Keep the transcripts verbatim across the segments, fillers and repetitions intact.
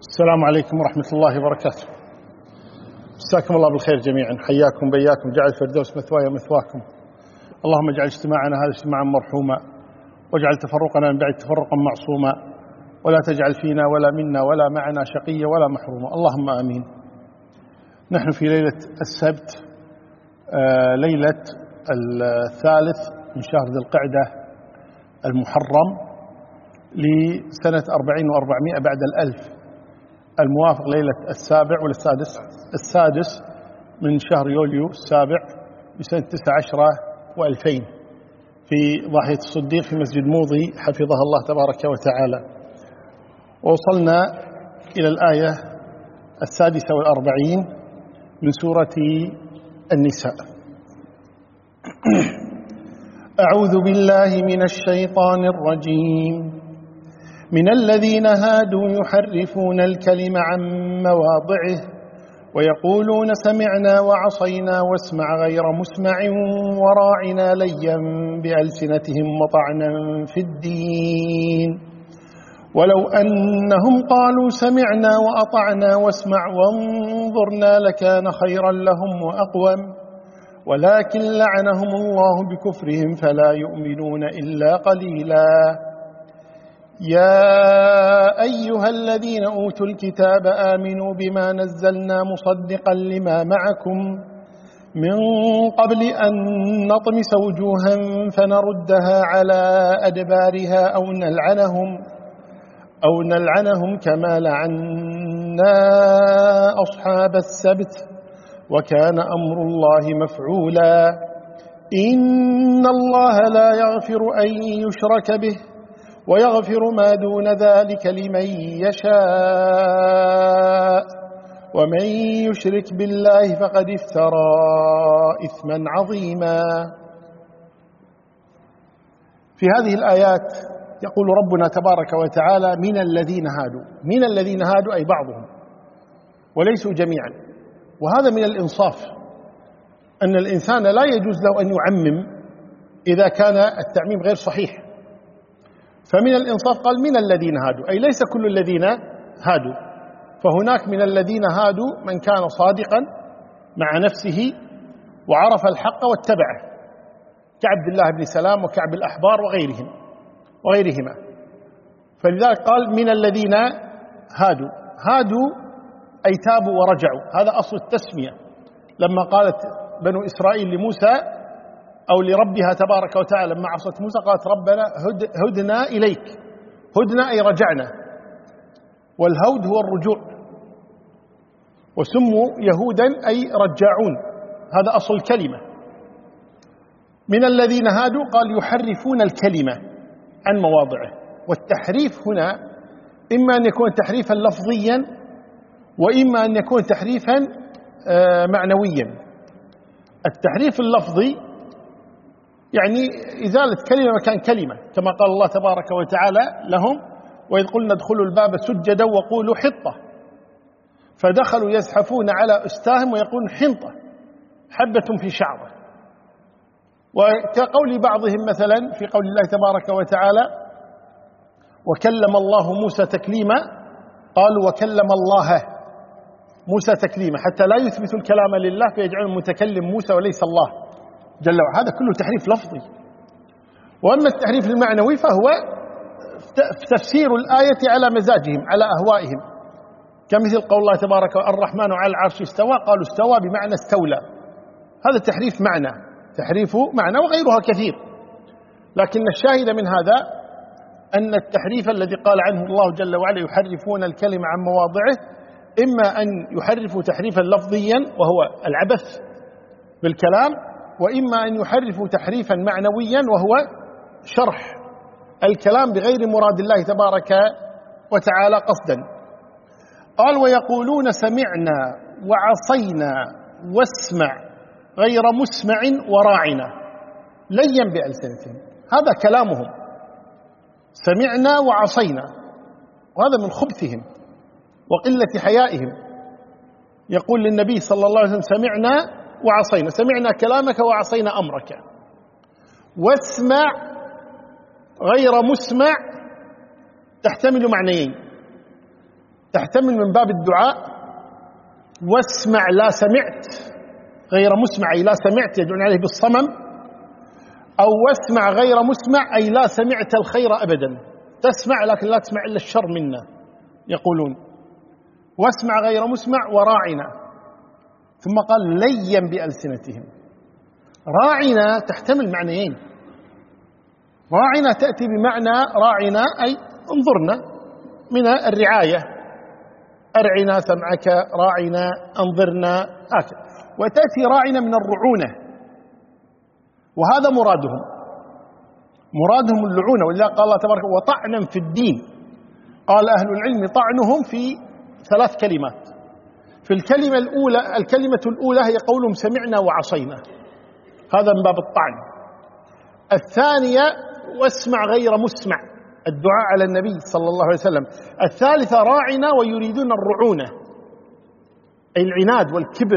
السلام عليكم ورحمة الله وبركاته. مساكم الله بالخير جميعا، حياكم بياكم، جعل الفردوس مثواي ومثواكم. اللهم اجعل اجتماعنا هذا اجتماعا مرحوما، واجعل تفرقنا من بعد تفرقا معصوما، ولا تجعل فينا ولا منا ولا معنا شقيا ولا محروما، اللهم آمين. نحن في ليلة السبت، آه ليلة الثالث من شهر ذي القعدة المحرم لسنة أربعين وأربعمائة بعد الألف، الموافق ليلة السابع ولا السادس السادس من شهر يوليو السابع بسنة تسعة عشرة وألفين في ضاحية الصديق في مسجد موضي حفظها الله تبارك وتعالى. ووصلنا إلى الآية السادسة والأربعين من سورة النساء. أعوذ بالله من الشيطان الرجيم. من الذين هادوا يحرفون الكلم عن مواضعه ويقولون سمعنا وعصينا واسمع غير مسمع وراعنا ليا بألسنتهم وطعنا في الدين ولو أنهم قالوا سمعنا وأطعنا واسمع وانظرنا لكان خيرا لهم وأقوم ولكن لعنهم الله بكفرهم فلا يؤمنون إلا قليلا. يا أيها الذين أوتوا الكتاب آمنوا بما نزلنا مصدقا لما معكم من قبل أن نطمس وجوها فنردها على أدبارها أو نلعنهم أو نلعنهم كما لعنا أصحاب السبت وكان أمر الله مفعولا. إن الله لا يغفر أن يشرك به ويغفر ما دون ذلك لمن يشاء ومن يشرك بالله فقد افترى إثما عظيما. في هذه الآيات يقول ربنا تبارك وتعالى من الذين هادوا، من الذين هادوا أي بعضهم وليسوا جميعا، وهذا من الإنصاف أن الإنسان لا يجوز له أن يعمم إذا كان التعميم غير صحيح، فمن الإنصاف قال من الذين هادوا أي ليس كل الذين هادوا، فهناك من الذين هادوا من كان صادقا مع نفسه وعرف الحق واتبعه كعبد الله بن سلام وكعب الأحبار وغيرهم وغيرهما، فلذلك قال من الذين هادوا. هادوا أي تابوا ورجعوا، هذا أصل التسمية. لما قالت بنو إسرائيل لموسى أو لربها تبارك وتعالى لما عصت موسى قالت ربنا هد هدنا إليك، هدنا أي رجعنا، والهود هو الرجوع، وسموا يهودا أي رجاعون، هذا أصل الكلمة. من الذين هادوا قال يحرفون الكلمة عن مواضعه، والتحريف هنا إما أن يكون تحريفا لفظيا وإما أن يكون تحريفا معنويا. التحريف اللفظي يعني إزالة كلمة مكان كلمة، كما قال الله تبارك وتعالى لهم وإذ قلنا ادخلوا الباب سجدا وقولوا حطة، فدخلوا يزحفون على أستاهم ويقولون حنطة حبة في شعرة. وكقول بعضهم مثلا في قول الله تبارك وتعالى وكلم الله موسى تكليما، قالوا وكلم الله موسى تكليما حتى لا يثبتوا الكلام لله فيجعل المتكلم موسى وليس الله جل وعلا، هذا كله تحريف لفظي. وأما التحريف المعنوي فهو تفسير الآية على مزاجهم على أهوائهم، كمثل قول الله تبارك الرحمن على العرش استوى، قالوا استوى بمعنى استولى، هذا تحريف معنى، تحريف معنى وغيرها كثير. لكن الشاهد من هذا أن التحريف الذي قال عنه الله جل وعلا يحرفون الكلمة عن مواضعه إما أن يحرفوا تحريفا لفظيا وهو العبث بالكلام، وإما أن يحرفوا تحريفا معنويا وهو شرح الكلام بغير مراد الله تبارك وتعالى قصدا. قال ويقولون سمعنا وعصينا واسمع غير مسمع وراعنا ليا بألسنتهم، هذا كلامهم، سمعنا وعصينا، وهذا من خبثهم وقلة حيائهم. يقول للنبي صلى الله عليه وسلم سمعنا وعصينا، سمعنا كلامك وعصينا أمرك. واسمع غير مسمع تحتمل معنيين، تحتمل من باب الدعاء، واسمع لا سمعت غير مسمع أي لا سمعت يدعون عليه بالصمم، أو واسمع غير مسمع أي لا سمعت الخير أبدا، تسمع لكن لا تسمع إلا الشر منا يقولون. واسمع غير مسمع وراعنا، ثم قال ليا بألسنتهم. راعنا تحتمل معنيين، راعنا تأتي بمعنى راعنا أي انظرنا من الرعاية، أرعنا سمعك، راعنا أنظرنا هكذا، وتأتي راعنا من الرعونة، وهذا مرادهم، مرادهم اللعونة. ولذا قال الله تبارك وطعنا في الدين. قال أهل العلم طعنهم في ثلاث كلمات. في الكلمة الأولى، الكلمة الأولى هي قولهم سمعنا وعصينا، هذا من باب الطعن. الثانية واسمع غير مسمع، الدعاء على النبي صلى الله عليه وسلم. الثالثة راعنا ويريدون الرعونة أي العناد والكبر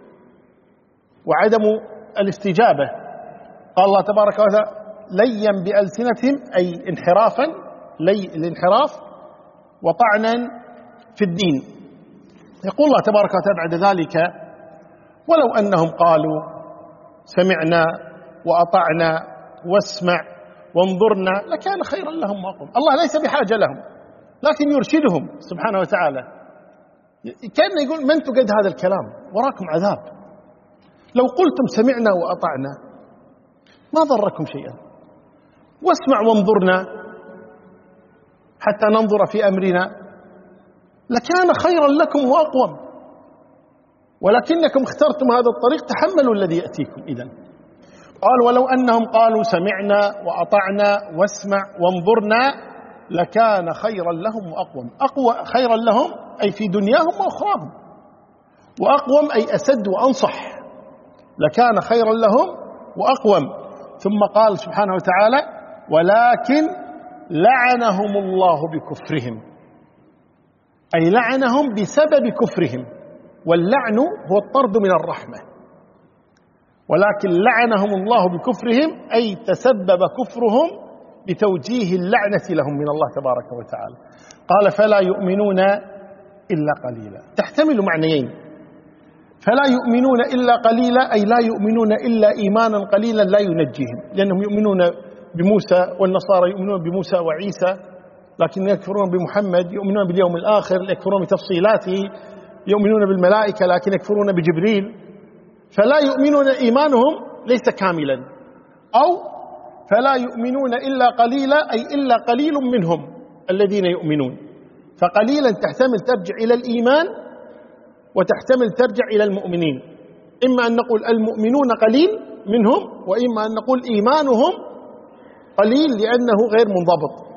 وعدم الاستجابة. قال الله تبارك وتعالى ليا بألسنتهم أي انحرافا، لي الانحراف، وطعنا في الدين. يقول الله تبارك وتعالى بعد ذلك ولو أنهم قالوا سمعنا وأطعنا واسمع وانظرنا لكان خيرا لهم وأقوم. الله ليس بحاجة لهم، لكن يرشدهم سبحانه وتعالى. كان يقول من تقد هذا الكلام، وراكم عذاب، لو قلتم سمعنا وأطعنا ما ضركم شيئا، واسمع وانظرنا حتى ننظر في أمرنا لكان خيرا لكم وأقوم، ولكنكم اخترتم هذا الطريق، تحملوا الذي يأتيكم. إذن قال ولو أنهم قالوا سمعنا وأطعنا واسمع وانظرنا لكان خيرا لهم وأقوم. أقوى خيرا لهم أي في دنياهم وأخراهم، وأقوم أي أسد وأنصح، لكان خيرا لهم وأقوم. ثم قال سبحانه وتعالى ولكن لعنهم الله بكفرهم، أي لعنهم بسبب كفرهم، واللعن هو الطرد من الرحمة. ولكن لعنهم الله بكفرهم أي تسبب كفرهم بتوجيه اللعنة لهم من الله تبارك وتعالى. قال فلا يؤمنون إلا قليلا، تحتمل معنيين. فلا يؤمنون إلا قليلا أي لا يؤمنون إلا إيمانا قليلا لا ينجيهم، لأنهم يؤمنون بموسى، والنصارى يؤمنون بموسى وعيسى لكن يكفرون بمحمد، يؤمنون باليوم الآخر يكفرون بتفصيلاته، يؤمنون بالملائكة لكن يكفرون بجبريل. فلا يؤمنون إيمانهم ليس كاملا، أو فلا يؤمنون إلا قليلا أي إلا قليل منهم الذين يؤمنون. فقليلا تحتمل ترجع إلى الإيمان، وتحتمل ترجع إلى المؤمنين. إما أن نقول المؤمنون قليل منهم، وإما أن نقول إيمانهم قليل لأنه غير منضبط.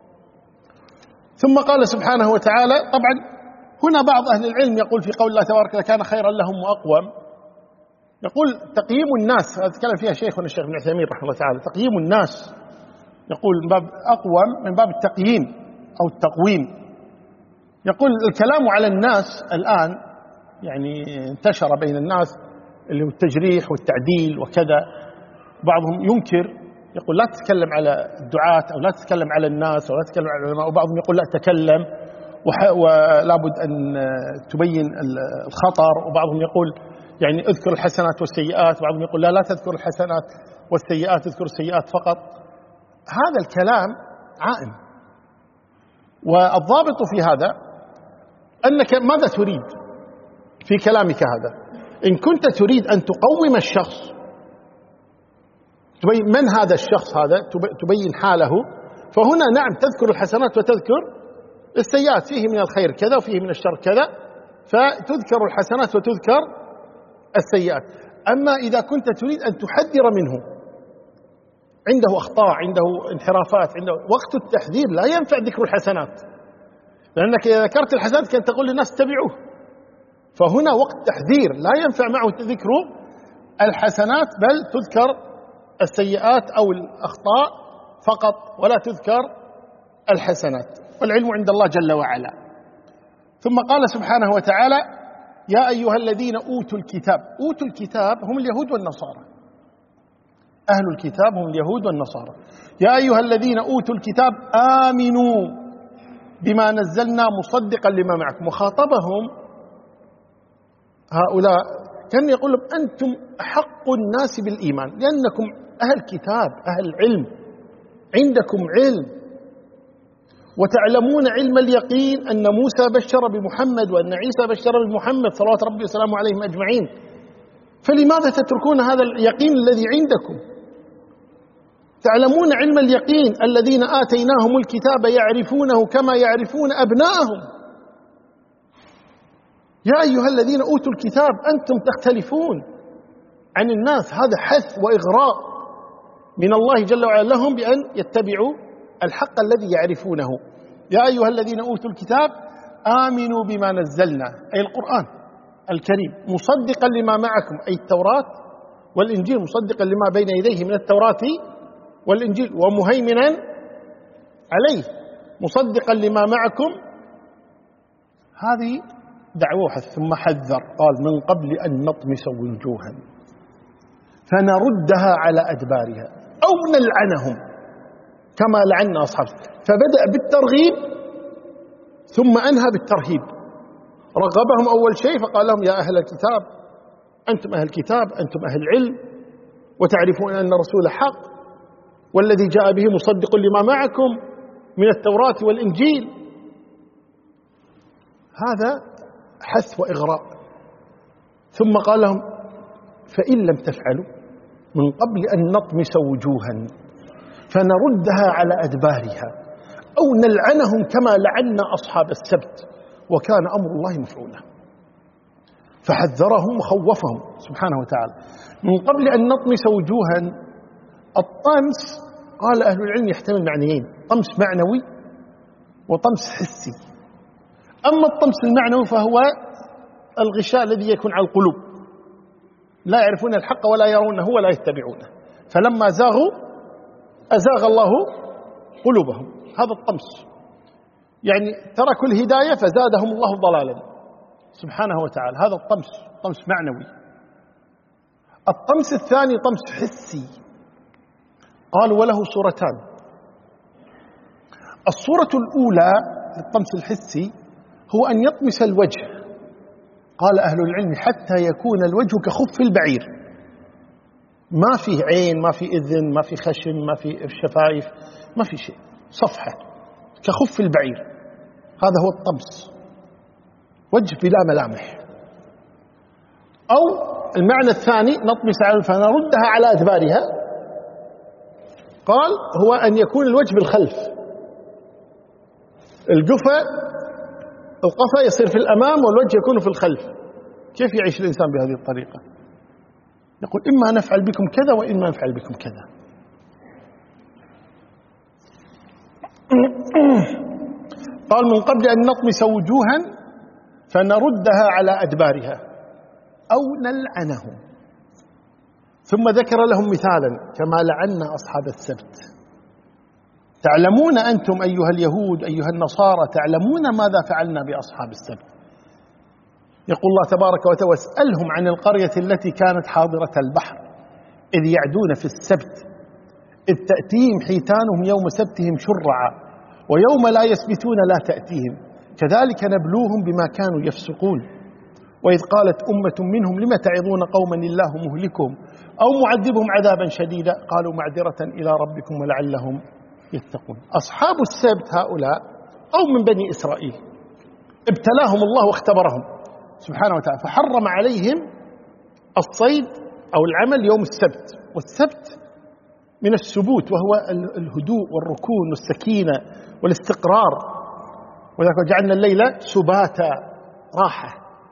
ثم قال سبحانه وتعالى، طبعا هنا بعض أهل العلم يقول في قول الله تبارك لكان خيرا لهم وأقوم، يقول تقييم الناس، هذا تكلم فيها شيخنا الشيخ ابن عثيمين رحمه الله تعالى، تقييم الناس يقول من باب أقوم من باب التقييم أو التقويم. يقول الكلام على الناس الآن يعني انتشر بين الناس اللي هو التجريح والتعديل وكذا، بعضهم ينكر يقول لا تتكلم على الدعاة أو لا تتكلم على الناس أو لا تتكلم على العلماء، وبعضهم يقول لا تكلم ولا بد أن تبين الخطر، وبعضهم يقول يعني اذكر الحسنات والسيئات، وبعضهم يقول لا لا تذكر الحسنات والسيئات، اذكر السيئات فقط. هذا الكلام عائم، والضابط في هذا أنك ماذا تريد في كلامك هذا. إن كنت تريد أن تقوم الشخص، تبين من هذا الشخص هذا، تبين حاله، فهنا نعم تذكر الحسنات وتذكر السيئات، فيه من الخير كذا وفيه من الشر كذا، فتذكر الحسنات وتذكر السيئات. أما إذا كنت تريد أن تحذر منه، عنده أخطاء، عنده انحرافات، عنده وقت التحذير لا ينفع ذكر الحسنات، لأنك إذا ذكرت الحسنات كان تقول للناس اتبعوه، فهنا وقت تحذير لا ينفع معه ذكر الحسنات، بل تذكر السيئات أو الأخطاء فقط ولا تذكر الحسنات، والعلم عند الله جل وعلا. ثم قال سبحانه وتعالى يا أيها الذين أوتوا الكتاب، أوتوا الكتاب هم اليهود والنصارى، أهل الكتاب هم اليهود والنصارى. يا أيها الذين أوتوا الكتاب آمنوا بما نزلنا مصدقا لما معكم. وخاطبهم هؤلاء كان يقول لهم أنتم أحق الناس بالإيمان لأنكم أهل كتاب أهل علم، عندكم علم وتعلمون علم اليقين أن موسى بشر بمحمد وأن عيسى بشر بمحمد صلوات ربي وسلامه عليهم أجمعين، فلماذا تتركون هذا اليقين الذي عندكم؟ تعلمون علم اليقين الذين آتيناهم الكتاب يعرفونه كما يعرفون أبناءهم. يا أيها الذين أوتوا الكتاب أنتم تختلفون عن الناس. هذا حث وإغراء من الله جل وعلا لهم بأن يتبعوا الحق الذي يعرفونه. يا أيها الذين أوتوا الكتاب آمنوا بما نزلنا، أي القرآن الكريم، مصدقا لما معكم، أي التوراة والإنجيل، مصدقا لما بين يديه من التوراة والإنجيل، ومهيمنا عليه، مصدقا لما معكم. هذه دعوة. ثم حذر قال من قبل أن نطمس وجوها فنردها على أدبارها أو نلعنهم كما لعنا أصحاب. فبدأ بالترغيب ثم أنهى بالترهيب. رغبهم أول شيء فقال لهم يا أهل الكتاب أنتم أهل الكتاب، أنتم أهل العلم، وتعرفون أن الرسول حق والذي جاء به مصدق لما معكم من التوراة والإنجيل. هذا حث وإغراء. ثم قال لهم فإن لم تفعلوا من قبل أن نطمس وجوها فنردها على أدبارها أو نلعنهم كما لعنا أصحاب السبت وكان أمر الله مفعولا. فحذرهم وخوفهم سبحانه وتعالى. من قبل أن نطمس وجوها، الطمس قال أهل العلم يحتمل معنيين، طمس معنوي وطمس حسي. أما الطمس المعنوي فهو الغشاء الذي يكون على القلوب، لا يعرفون الحق ولا يرونه ولا يتبعونه، فلما زاغوا أزاغ الله قلوبهم. هذا الطمس، يعني تركوا الهداية فزادهم الله ضلالا سبحانه وتعالى. هذا الطمس طمس معنوي. الطمس الثاني طمس حسي. قالوا وله صورتان. الصورة الأولى للطمس الحسي هو أن يطمس الوجه. قال أهل العلم حتى يكون الوجه كخف البعير، ما فيه عين، ما فيه إذن، ما فيه خشم، ما فيه شفايف، ما فيه شيء، صفحة كخف البعير. هذا هو الطمس، وجه بلا ملامح. أو المعنى الثاني نطمس على فنردها على أدبارها، قال هو أن يكون الوجه بالخلف، القفا القفا يصير في الأمام والوجه يكون في الخلف. كيف يعيش الإنسان بهذه الطريقة؟ يقول إما نفعل بكم كذا وإما نفعل بكم كذا. قال من قبل أن نطمس وجوها فنردها على أدبارها أو نلعنهم. ثم ذكر لهم مثالا كما لعنا أصحاب السبت. تعلمون أنتم أيها اليهود أيها النصارى تعلمون ماذا فعلنا بأصحاب السبت. يقول الله تبارك وتعالى واسألهم عن القرية التي كانت حاضرة البحر إذ يعدون في السبت إذ تأتيهم حيتانهم يوم سبتهم شرعا ويوم لا يسبتون لا تأتيهم كذلك نبلوهم بما كانوا يفسقون. وإذ قالت أمة منهم لم تعظون قوما الله مهلكهم أو معذبهم عذابا شديدا قالوا معذرة إلى ربكم ولعلهم يتقون. أصحاب السبت هؤلاء أو من بني إسرائيل ابتلاهم الله واختبرهم سبحانه وتعالى، فحرم عليهم الصيد أو العمل يوم السبت. والسبت من السبوت وهو الهدوء والركون والسكينة والاستقرار، وذلك جعلنا الليل سباتا راحة.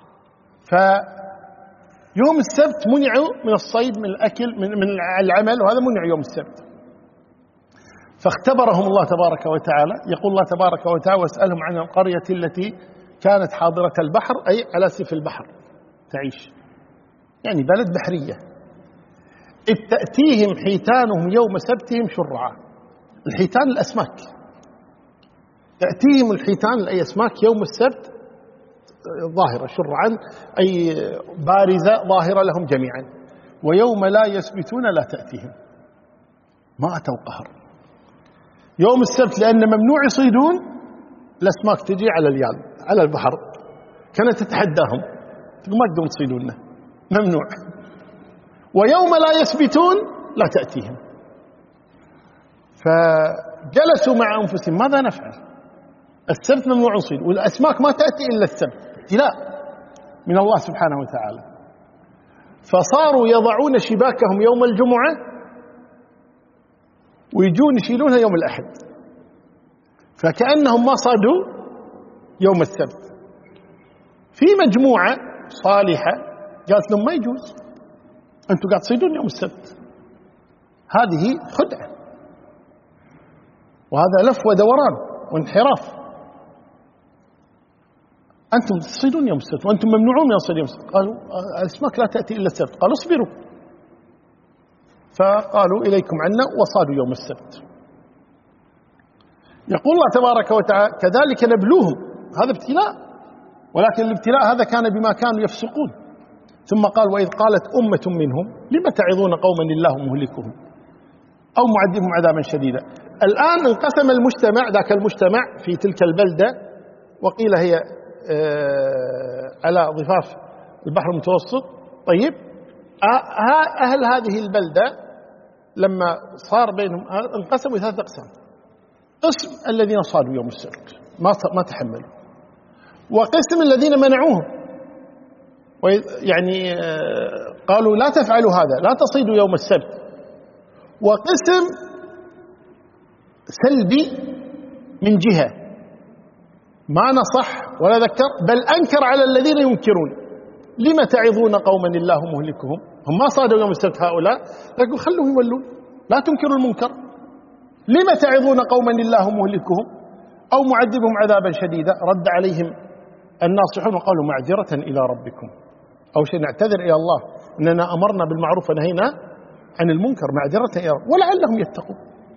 فيوم السبت منعوا من الصيد من الأكل من, من العمل، وهذا منع يوم السبت. فاختبرهم الله تبارك وتعالى. يقول الله تبارك وتعالى واسألهم عن القرية التي كانت حاضرة البحر أي على سيف البحر تعيش، يعني بلد بحرية. إذ تأتيهم حيتانهم يوم سبتهم شرعا. الحيتان الأسماك، تأتيهم الحيتان أي أسماك يوم السبت ظاهرة شرعا أي بارزة ظاهرة لهم جميعا. ويوم لا يسبتون لا تأتيهم، ما أتوا قهر. يوم السبت لأن ممنوع يصيدون الأسماك تجي على اليال على البحر، كانت تتحداهم تقول ما تقدرون تصيدوننا، ممنوع. ويوم لا يسبتون لا تأتيهم. فجلسوا مع أنفسهم ماذا نفعل؟ السبت ممنوع نصيد، والأسماك ما تأتي إلا السبت، ابتلاء من الله سبحانه وتعالى. فصاروا يضعون شباكهم يوم الجمعة ويجون يشيلونها يوم الأحد، فكأنهم ما صادوا يوم السبت. في مجموعة صالحة قالت لهم ما يجوز، أنتم قاعد تصيدون يوم السبت، هذه خدعة وهذا لف ودوران وانحراف، أنتم تصيدون يوم السبت وأنتم ممنوعون من الصيد يوم السبت. قالوا الأسماك لا تأتي إلا السبت. قالوا اصبروا، فقالوا إليكم عنا وصادوا يوم السبت. يقول الله تبارك وتعالى كذلك نبلوهم، هذا ابتلاء، ولكن الابتلاء هذا كان بما كانوا يفسقون. ثم قال وإذ قالت أمة منهم لم تعظون قوما الله مهلكهم أو معذبهم عذابا شديدا. الآن انقسم المجتمع، ذاك المجتمع في تلك البلدة، وقيل هي على ضفاف البحر المتوسط. طيب أهل هذه البلدة لما صار بينهم انقسموا ثلاث أقسام: قسم الذين صادوا يوم السبت ما ما تحملوا، وقسم الذين منعوهم يعني قالوا لا تفعلوا هذا، لا تصيدوا يوم السبت، وقسم سلبي من جهة ما نصح ولا ذكر، بل أنكر على الذين ينكرون. لما تعظون قوما الله مهلكهم؟ هم ما صادوا يوم السبت هؤلاء، لكن خلوهم يولون، لا تنكروا المنكر. لما تعظون قوما الله مهلكهم أو معذبهم عذابا شديدا؟ رد عليهم الناصحون وقالوا معذرة إلى ربكم، أو شيء نعتذر إلى الله أننا أمرنا بالمعروف ونهينا عن المنكر، معذرة إلى ربكم ولعلهم يتقون.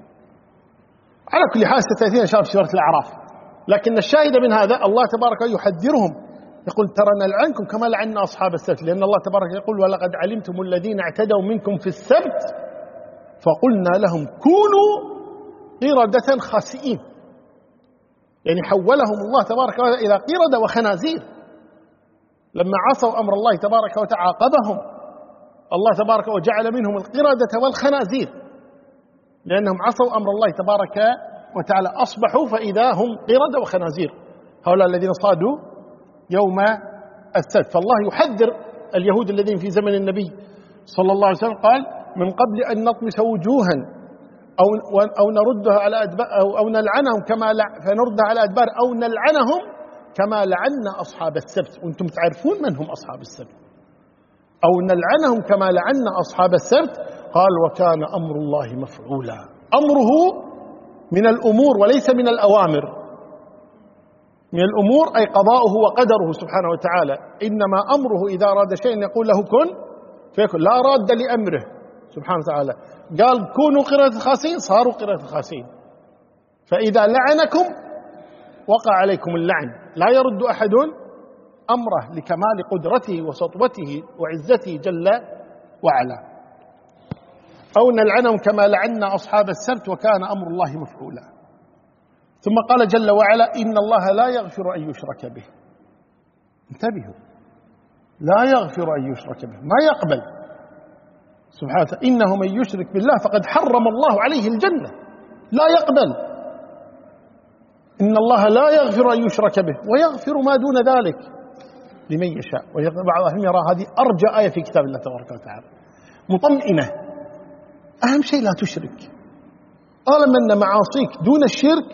على كل حال ستأتينا إن شاء الله في سورة الأعراف. لكن الشاهد من هذا الله تبارك يحذرهم، يقول ترى نلعنكم كما لعنا أصحاب السبت، لأن الله تبارك يقول ولقد علمتم الذين اعتدوا منكم في السبت فقلنا لهم كونوا قردة خاسئين، يعني حولهم الله تبارك وتعالى إلى قردة وخنازير. لما عصوا أمر الله تبارك وتعالى عاقبهم الله تبارك وجعل منهم القردة والخنازير، لأنهم عصوا أمر الله تبارك وتعالى، أصبحوا فإذا هم قردة وخنازير هؤلاء الذين صادوا يوم السبت. فالله يحذر اليهود الذين في زمن النبي صلى الله عليه وسلم، قال من قبل أن نطمس وجوها أو أو نردها على أدبار أو, أو نلعنهم كما لع فنردها على أدبار أو نلعنهم كما لعنا أصحاب السبت. وأنتم تعرفون من هم أصحاب السبت. أو نلعنهم كما لعنا أصحاب السبت. قال وكان أمر الله مفعولا. أمره من الأمور وليس من الأوامر، من الأمور أي قضاؤه وقدره سبحانه وتعالى. إنما أمره إذا أراد شيئا يقول له كن فيكون، لا راد لأمره سبحانه وتعالى. قال كونوا قردة خاسئين صاروا قردة خاسئين. فإذا لعنكم وقع عليكم اللعن، لا يرد أحد أمره لكمال قدرته وسطوته وعزته جل وعلا. أو نلعنهم كما لعنا أصحاب السبت وكان أمر الله مفعولا. ثم قال جل وعلا إن الله لا يغفر أن يشرك به. انتبهوا، لا يغفر أن يشرك به، ما يقبل سبحانه وتعالى. إنه من يشرك بالله فقد حرم الله عليه الجنة، لا يقبل. إن الله لا يغفر أن يشرك به ويغفر ما دون ذلك لمن يشاء. وبعض أهل يرى هذه أرجى آية في كتاب الله تبارك وتعالى، مطمئنة. أهم شيء لا تشرك. طالما أن معاصيك دون الشرك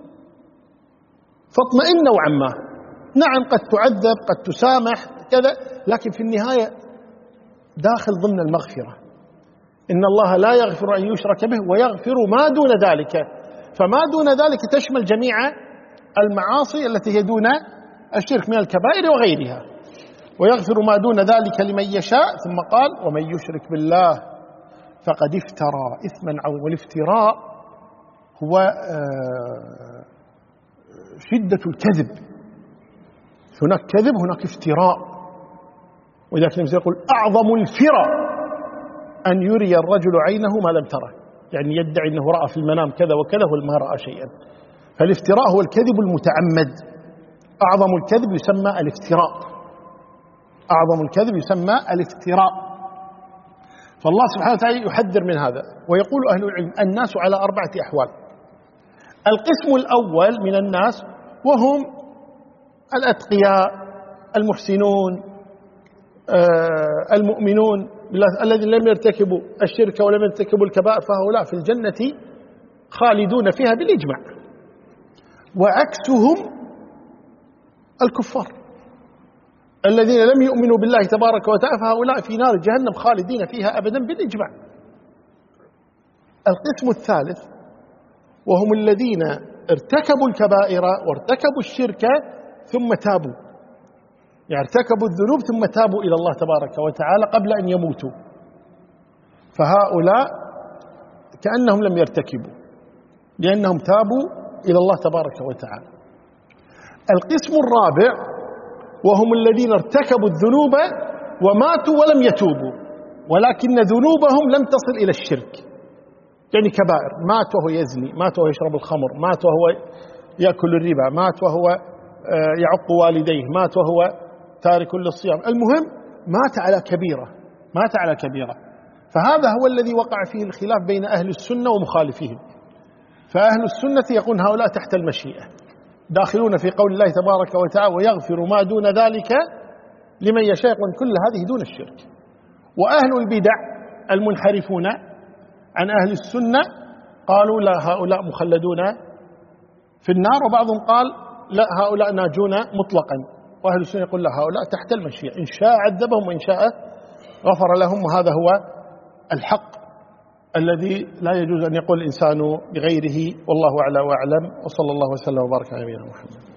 فاطمئن نوعا ما. نعم قد تعذب قد تسامح كذا، لكن في النهاية داخل ضمن المغفرة. إن الله لا يغفر أن يشرك به ويغفر ما دون ذلك. فما دون ذلك تشمل جميع المعاصي التي هي دون الشرك من الكبائر وغيرها. ويغفر ما دون ذلك لمن يشاء. ثم قال ومن يشرك بالله فقد افترى إثما عظيما. والافتراء هو شدة الكذب. هناك كذب هناك افتراء. ولذلك النبي يقول أعظم الفرى أن يري الرجل عينه ما لم تره، يعني يدعي أنه رأى في المنام كذا وكذا وما رأى شيئا. فالافتراء هو الكذب المتعمد. أعظم الكذب يسمى الافتراء، أعظم الكذب يسمى الافتراء. فالله سبحانه وتعالى يحذر من هذا، ويقول أهل العلم الناس على أربعة أحوال. القسم الأول من الناس وهم الأتقياء المحسنون المؤمنون الذين لم يرتكبوا الشرك ولم يرتكبوا الكبائر، فهؤلاء في الجنة خالدون فيها بالإجماع. وعكسهم الكفار الذين لم يؤمنوا بالله تبارك وتعالى، فهؤلاء في نار جهنم خالدين فيها أبدا بالإجماع. القسم الثالث وهم الذين ارتكبوا الكبائر وارتكبوا الشرك ثم تابوا، يعني ارتكبوا الذنوب ثم تابوا إلى الله تبارك وتعالى قبل أن يموتوا، فهؤلاء كأنهم لم يرتكبوا لأنهم تابوا إلى الله تبارك وتعالى. القسم الرابع وهم الذين ارتكبوا الذنوب وماتوا ولم يتوبوا، ولكن ذنوبهم لم تصل إلى الشرك، يعني كبائر، مات وهو يزني، مات وهو يشرب الخمر، مات وهو يأكل الربا، مات وهو يعق والديه، مات وهو تارك للصيام، المهم مات على كبيرة، مات على كبيرة. فهذا هو الذي وقع فيه الخلاف بين أهل السنة ومخالفهم. فأهل السنة يقول هؤلاء تحت المشيئة داخلون في قول الله تبارك وتعالى ويغفر ما دون ذلك لمن يشاء، يقول كل هذه دون الشرك. وأهل البدع المنحرفون عن أهل السنة قالوا لا، هؤلاء مخلدون في النار، وبعضهم قال لا، هؤلاء ناجون مطلقا. وأهل السنة يقول لا، هؤلاء تحت المشيئة، إن شاء عذبهم وإن شاء غفر لهم. وهذا هو الحق الذي لا يجوز أن يقول الإنسان بغيره، والله أعلى وأعلم، وصلى الله وسلم وبارك على نبينا محمد.